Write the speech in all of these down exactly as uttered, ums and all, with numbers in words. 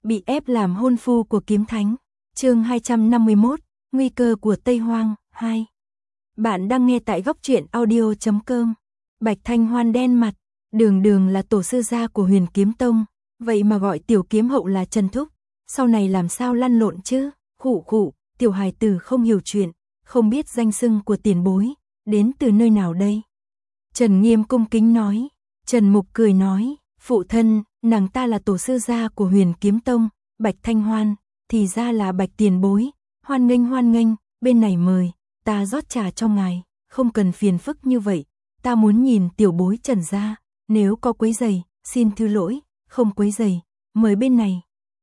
bị ép làm hôn phu của kiếm thánh. Chương hai trăm năm mươi mốt, nguy cơ của Tây Hoang, hai. Bạn đang nghe tại góc truyện audio chấm com. Bạch Thanh Hoan đen mặt, Đường Đường là tổ sư gia của Huyền Kiếm Tông, vậy mà gọi tiểu kiếm hậu là Trần Thúc, sau này làm sao lăn lộn chứ? Khụ khụ, tiểu hài tử không hiểu chuyện, không biết danh xưng của tiền bối, đến từ nơi nào đây? Trần Nghiêm cung kính nói. Trần Mục cười nói, phụ thân, nàng ta là tổ sư gia của Huyền Kiếm Tông, Bạch Thanh Hoan, thì ra là Bạch tiền bối, hoan nghênh hoan nghênh, bên này mời, ta rót trà cho ngài, không cần phiền phức như vậy, ta muốn nhìn tiểu bối Trần gia, nếu có quấy rầy, xin thứ lỗi, không quấy rầy, mời bên này.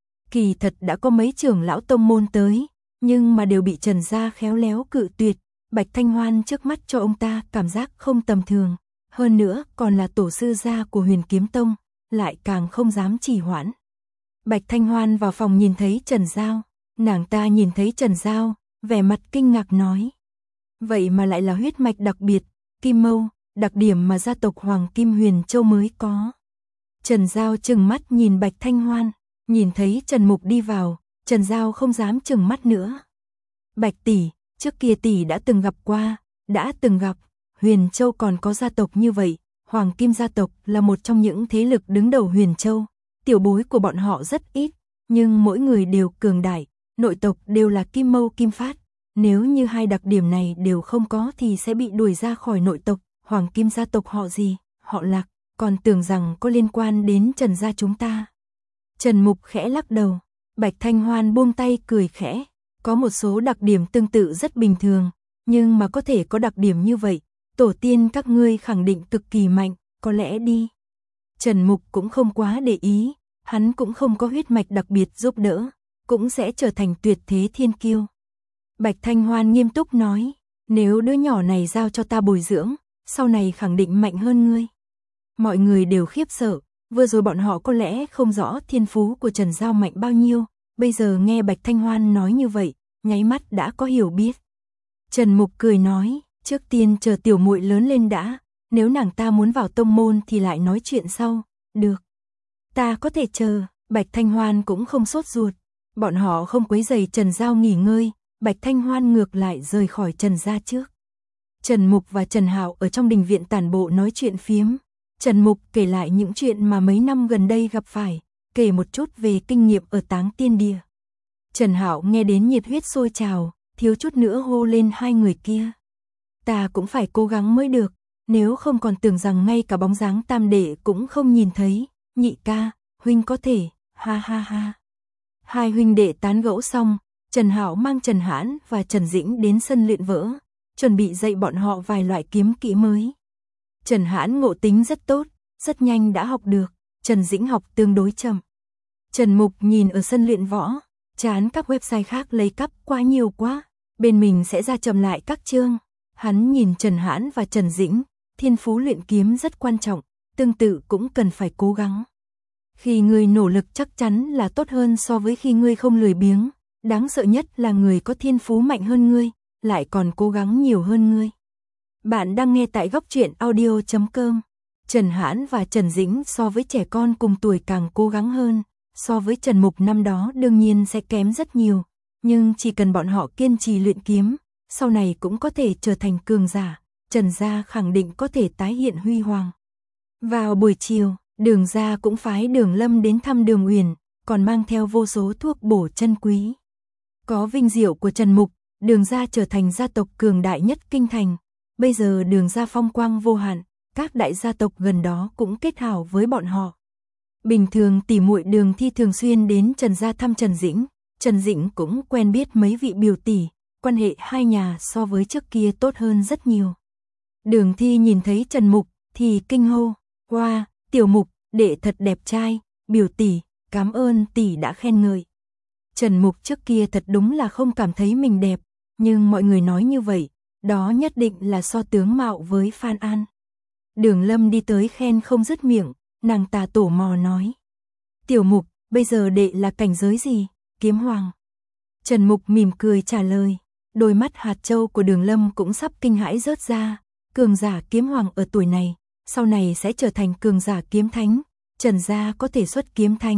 Kỳ thật đã có mấy trưởng lão tông môn tới, nhưng mà đều bị Trần gia khéo léo cự tuyệt, Bạch Thanh Hoan trước mắt cho ông ta cảm giác không tầm thường, hơn nữa còn là tổ sư gia của Huyền Kiếm Tông, lại càng không dám trì hoãn. Bạch Thanh Hoan vào phòng nhìn thấy Trần Giao, nàng ta nhìn thấy Trần Giao, vẻ mặt kinh ngạc nói. Vậy mà lại là huyết mạch đặc biệt, Kim Mâu, đặc điểm mà gia tộc Hoàng Kim Huyền Châu mới có. Trần Giao trừng mắt nhìn Bạch Thanh Hoan, nhìn thấy Trần Mục đi vào, Trần Giao không dám trừng mắt nữa. Bạch tỷ, trước kia tỷ đã từng gặp qua, đã từng gặp, Huyền Châu còn có gia tộc như vậy, Hoàng Kim gia tộc là một trong những thế lực đứng đầu Huyền Châu, tiểu bối của bọn họ rất ít, nhưng mỗi người đều cường đại, nội tộc đều là Kim Mâu Kim Phát, nếu như hai đặc điểm này đều không có thì sẽ bị đuổi ra khỏi nội tộc. Hoàng Kim gia tộc họ gì? Họ Lạc, còn tưởng rằng có liên quan đến Trần gia chúng ta. Trần Mục khẽ lắc đầu, Bạch Thanh Hoan buông tay cười khẽ, có một số đặc điểm tương tự rất bình thường, nhưng mà có thể có đặc điểm như vậy, tổ tiên các ngươi khẳng định cực kỳ mạnh, có lẽ đi. Trần Mục cũng không quá để ý, hắn cũng không có huyết mạch đặc biệt giúp đỡ, cũng sẽ trở thành tuyệt thế thiên kiêu. Bạch Thanh Hoan nghiêm túc nói, nếu đứa nhỏ này giao cho ta bồi dưỡng, sau này khẳng định mạnh hơn ngươi. Mọi người đều khiếp sợ, vừa rồi bọn họ có lẽ không rõ thiên phú của Trần Giao mạnh bao nhiêu, bây giờ nghe Bạch Thanh Hoan nói như vậy, nháy mắt đã có hiểu biết. Trần Mục cười nói, trước tiên chờ tiểu muội lớn lên đã, nếu nàng ta muốn vào tông môn thì lại nói chuyện sau, được. Ta có thể chờ, Bạch Thanh Hoan cũng không sốt ruột, bọn họ không quấy rầy Trần Giao nghỉ ngơi, Bạch Thanh Hoan ngược lại rời khỏi Trần gia trước. Trần Mục và Trần Hạo ở trong đình viện tản bộ nói chuyện phiếm. Trần Mục kể lại những chuyện mà mấy năm gần đây gặp phải, kể một chút về kinh nghiệm ở Táng Tiên Địa. Trần Hạo nghe đến nhiệt huyết sôi trào, thiếu chút nữa hô lên hai người kia. Ta cũng phải cố gắng mới được, nếu không còn tưởng rằng ngay cả bóng dáng tam đệ cũng không nhìn thấy. Nhị ca, huynh có thể, ha ha ha. Hai huynh đệ tán gẫu xong, Trần Hạo mang Trần Hãn và Trần Dĩnh đến sân luyện võ, chuẩn bị dạy bọn họ vài loại kiếm kỹ mới. Trần Hãn ngộ tính rất tốt, rất nhanh đã học được, Trần Dĩnh học tương đối chậm. Trần Mục nhìn ở sân luyện võ, chán các website khác lấy cắp quá nhiều quá, bên mình sẽ ra chậm lại các chương. Hắn nhìn Trần Hãn và Trần Dĩnh, thiên phú luyện kiếm rất quan trọng, tương tự cũng cần phải cố gắng. Khi người nỗ lực chắc chắn là tốt hơn so với khi ngươi không lười biếng, đáng sợ nhất là người có thiên phú mạnh hơn ngươi, lại còn cố gắng nhiều hơn ngươi. Bạn đang nghe tại góc truyện audio chấm com. Trần Hãn và Trần Dĩnh so với trẻ con cùng tuổi càng cố gắng hơn, so với Trần Mục năm đó đương nhiên sẽ kém rất nhiều, nhưng chỉ cần bọn họ kiên trì luyện kiếm, sau này cũng có thể trở thành cường giả, Trần gia khẳng định có thể tái hiện huy hoàng. Vào buổi chiều, Đường gia cũng phái Đường Lâm đến thăm Đường Uyển, còn mang theo vô số thuốc bổ chân quý. Có vinh diệu của Trần Mục, Đường gia trở thành gia tộc cường đại nhất kinh thành. Bây giờ Đường gia phong quang vô hạn, các đại gia tộc gần đó cũng kết hảo với bọn họ. Bình thường tỷ muội Đường Thi thường xuyên đến Trần gia thăm Trần Dĩnh, Trần Dĩnh cũng quen biết mấy vị biểu tỷ, quan hệ hai nhà so với trước kia tốt hơn rất nhiều. Đường Thi nhìn thấy Trần Mục thì kinh hô, "Wow, tiểu Mục, đệ thật đẹp trai, biểu tỷ, cảm ơn tỷ đã khen ngợi." Trần Mục trước kia thật đúng là không cảm thấy mình đẹp, nhưng mọi người nói như vậy, đó nhất định là so tướng mạo với Phan An. Đường Lâm đi tới khen không dứt miệng, nàng ta tổ mò nói, "Tiểu Mục, bây giờ đệ là cảnh giới gì?" "Kiếm hoàng." Trần Mục mỉm cười trả lời, đôi mắt hạt châu của Đường Lâm cũng sắp kinh hãi rớt ra, cường giả kiếm hoàng ở tuổi này, sau này sẽ trở thành cường giả kiếm thánh, Trần gia có thể xuất kiếm thánh,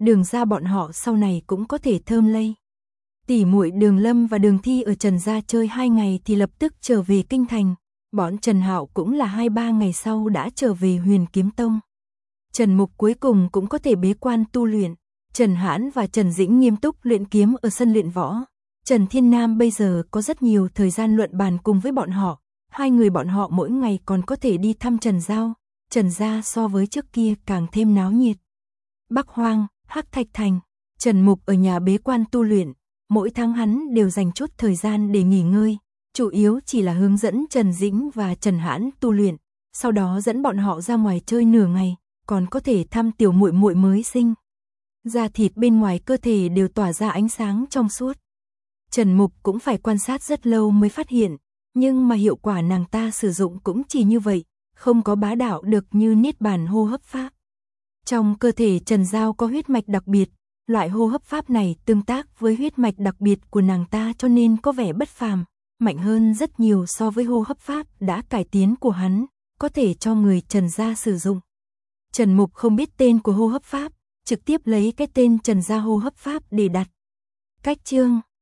Đường gia bọn họ sau này cũng có thể thơm lây. Tỷ muội Đường Lâm và Đường Thi ở Trần gia chơi hai ngày thì lập tức trở về kinh thành, bọn Trần Hạo cũng là hai ba ngày sau đã trở về Huyền Kiếm Tông. Trần Mục cuối cùng cũng có thể bế quan tu luyện, Trần Hãn và Trần Dĩnh nghiêm túc luyện kiếm ở sân luyện võ. Trần Thiên Nam bây giờ có rất nhiều thời gian luận bàn cùng với bọn họ, hai người bọn họ mỗi ngày còn có thể đi thăm Trần Giao, Trần gia so với trước kia càng thêm náo nhiệt. Bắc Hoang, Hắc Thạch Thành, Trần Mục ở nhà bế quan tu luyện, mỗi tháng hắn đều dành chút thời gian để nghỉ ngơi, chủ yếu chỉ là hướng dẫn Trần Dĩnh và Trần Hãn tu luyện, sau đó dẫn bọn họ ra ngoài chơi nửa ngày, còn có thể thăm tiểu muội muội mới sinh. Da thịt bên ngoài cơ thể đều tỏa ra ánh sáng trong suốt. Trần Mục cũng phải quan sát rất lâu mới phát hiện, nhưng mà hiệu quả nàng ta sử dụng cũng chỉ như vậy, không có bá đạo được như niết bàn hô hấp pháp. Trong cơ thể Trần Giao có huyết mạch đặc biệt, loại hô hấp pháp này tương tác với huyết mạch đặc biệt của nàng ta cho nên có vẻ bất phàm, mạnh hơn rất nhiều so với hô hấp pháp đã cải tiến của hắn, có thể cho người Trần gia sử dụng. Trần Mục không biết tên của hô hấp pháp, trực tiếp lấy cái tên Trần gia hô hấp pháp để đặt. Cách chương